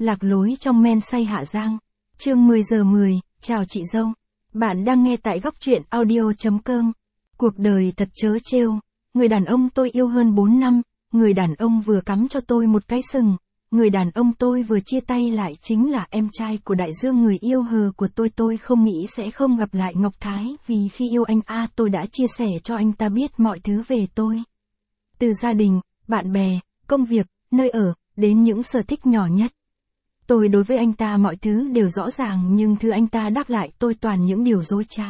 Lạc lối trong men say Hạ Giang. Chương 10 giờ 10, chào chị dâu. Bạn đang nghe tại góc truyện audio.com. Cuộc đời thật trớ trêu. Người đàn ông tôi yêu hơn 4 năm, người đàn ông vừa cắm cho tôi một cái sừng. Người đàn ông tôi vừa chia tay lại chính là em trai của Đại Dương, người yêu hờ của tôi. Tôi không nghĩ sẽ không gặp lại Ngọc Thái, vì khi yêu anh tôi đã chia sẻ cho anh ta biết mọi thứ về tôi. Từ gia đình, bạn bè, công việc, nơi ở, đến những sở thích nhỏ nhất. Tôi đối với anh ta mọi thứ đều rõ ràng, nhưng thứ anh ta đáp lại tôi toàn những điều dối trá.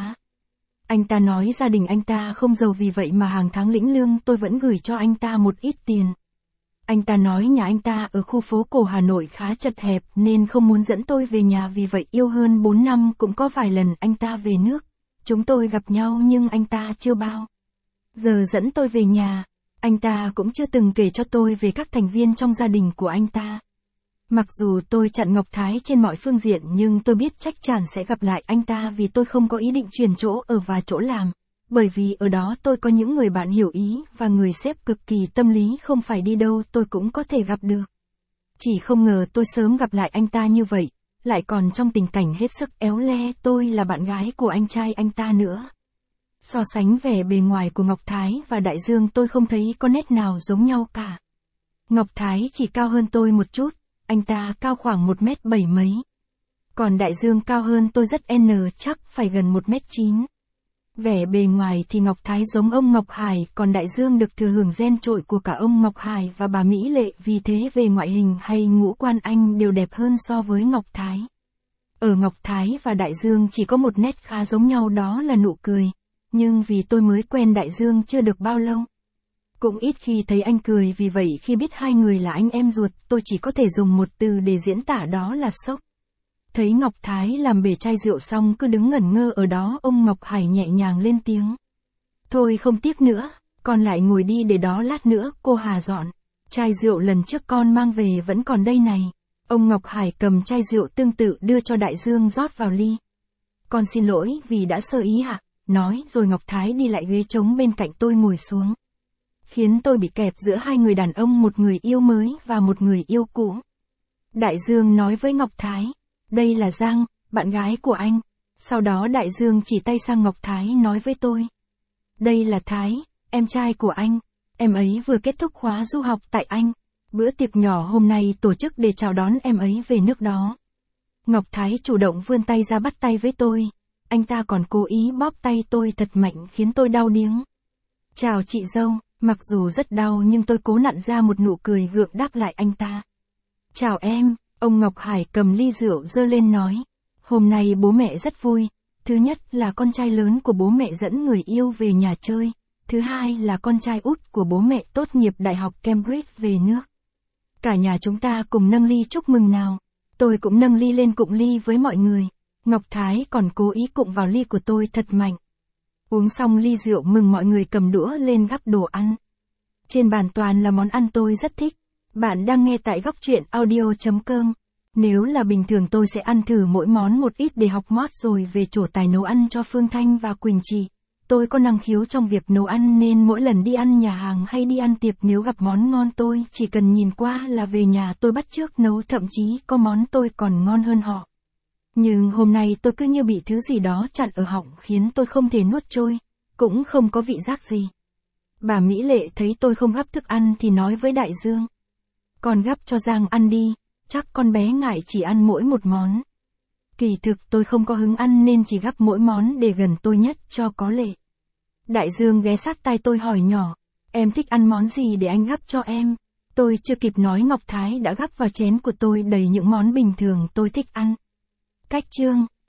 Anh ta nói gia đình anh ta không giàu, vì vậy mà hàng tháng lĩnh lương tôi vẫn gửi cho anh ta một ít tiền. Anh ta nói nhà anh ta ở khu phố cổ Hà Nội khá chật hẹp nên không muốn dẫn tôi về nhà, vì vậy yêu hơn 4 năm cũng có vài lần anh ta về nước. Chúng tôi gặp nhau nhưng anh ta chưa bao giờ dẫn tôi về nhà. Anh ta cũng chưa từng kể cho tôi về các thành viên trong gia đình của anh ta. Mặc dù tôi chặn Ngọc Thái trên mọi phương diện, nhưng tôi biết chắc chắn sẽ gặp lại anh ta, vì tôi không có ý định chuyển chỗ ở và chỗ làm. Bởi vì ở đó tôi có những người bạn hiểu ý và người sếp cực kỳ tâm lý, không phải đi đâu tôi cũng có thể gặp được. Chỉ không ngờ tôi sớm gặp lại anh ta như vậy, lại còn trong tình cảnh hết sức éo le. Tôi là bạn gái của anh trai anh ta nữa. So sánh vẻ bề ngoài của Ngọc Thái và Đại Dương, tôi không thấy có nét nào giống nhau cả. Ngọc Thái chỉ cao hơn tôi một chút, anh ta cao khoảng 1m7 mấy. Còn Đại Dương cao hơn tôi rất chắc phải gần 1m9. Vẻ bề ngoài thì Ngọc Thái giống ông Ngọc Hải, còn Đại Dương được thừa hưởng gen trội của cả ông Ngọc Hải và bà Mỹ Lệ, vì thế về ngoại hình hay ngũ quan anh đều đẹp hơn so với Ngọc Thái. Ở Ngọc Thái và Đại Dương chỉ có một nét khá giống nhau, đó là nụ cười. Nhưng vì tôi mới quen Đại Dương chưa được bao lâu, cũng ít khi thấy anh cười, vì vậy khi biết hai người là anh em ruột, tôi chỉ có thể dùng một từ để diễn tả, đó là sốc. Thấy Ngọc Thái làm bể chai rượu xong cứ đứng ngẩn ngơ ở đó, ông Ngọc Hải nhẹ nhàng lên tiếng. Thôi không tiếc nữa, con lại ngồi đi, để đó lát nữa cô Hà dọn. Chai rượu lần trước con mang về vẫn còn đây này. Ông Ngọc Hải cầm chai rượu tương tự đưa cho Đại Dương rót vào ly. Con xin lỗi vì đã sơ ý ạ. Nói rồi Ngọc Thái đi lại ghế trống bên cạnh tôi ngồi xuống. Khiến tôi bị kẹp giữa hai người đàn ông, một người yêu mới và một người yêu cũ. Đại Dương nói với Ngọc Thái, đây là Giang, bạn gái của anh. Sau đó Đại Dương chỉ tay sang Ngọc Thái nói với tôi, đây là Thái, em trai của anh. Em ấy vừa kết thúc khóa du học tại Anh. Bữa tiệc nhỏ hôm nay tổ chức để chào đón em ấy về nước đó. Ngọc Thái chủ động vươn tay ra bắt tay với tôi. Anh ta còn cố ý bóp tay tôi thật mạnh khiến tôi đau điếng. Chào chị dâu. Mặc dù rất đau nhưng tôi cố nặn ra một nụ cười gượng đáp lại anh ta. Chào em. Ông Ngọc Hải cầm ly rượu giơ lên nói. Hôm nay bố mẹ rất vui. Thứ nhất là con trai lớn của bố mẹ dẫn người yêu về nhà chơi. Thứ hai là con trai út của bố mẹ tốt nghiệp Đại học Cambridge về nước. Cả nhà chúng ta cùng nâng ly chúc mừng nào. Tôi cũng nâng ly lên cụng ly với mọi người. Ngọc Thái còn cố ý cụng vào ly của tôi thật mạnh. Uống xong ly rượu mừng, mọi người cầm đũa lên gắp đồ ăn. Trên bàn toàn là món ăn tôi rất thích. Bạn đang nghe tại góc truyện audio.com. Nếu là bình thường tôi sẽ ăn thử mỗi món một ít để học mót rồi về trổ tài nấu ăn cho Phương Thanh và Quỳnh Trì. Tôi có năng khiếu trong việc nấu ăn nên mỗi lần đi ăn nhà hàng hay đi ăn tiệc, nếu gặp món ngon tôi chỉ cần nhìn qua là về nhà tôi bắt chước nấu, thậm chí có món tôi còn ngon hơn họ. Nhưng hôm nay tôi cứ như bị thứ gì đó chặn ở họng khiến tôi không thể nuốt trôi, cũng không có vị giác gì. Bà Mỹ Lệ thấy tôi không gắp thức ăn thì nói với Đại Dương. Con gắp cho Giang ăn đi, chắc con bé ngại chỉ ăn mỗi một món. Kỳ thực tôi không có hứng ăn nên chỉ gắp mỗi món để gần tôi nhất cho có lệ. Đại Dương ghé sát tai tôi hỏi nhỏ, em thích ăn món gì để anh gắp cho em? Tôi chưa kịp nói Ngọc Thái đã gắp vào chén của tôi đầy những món bình thường tôi thích ăn. Cách chương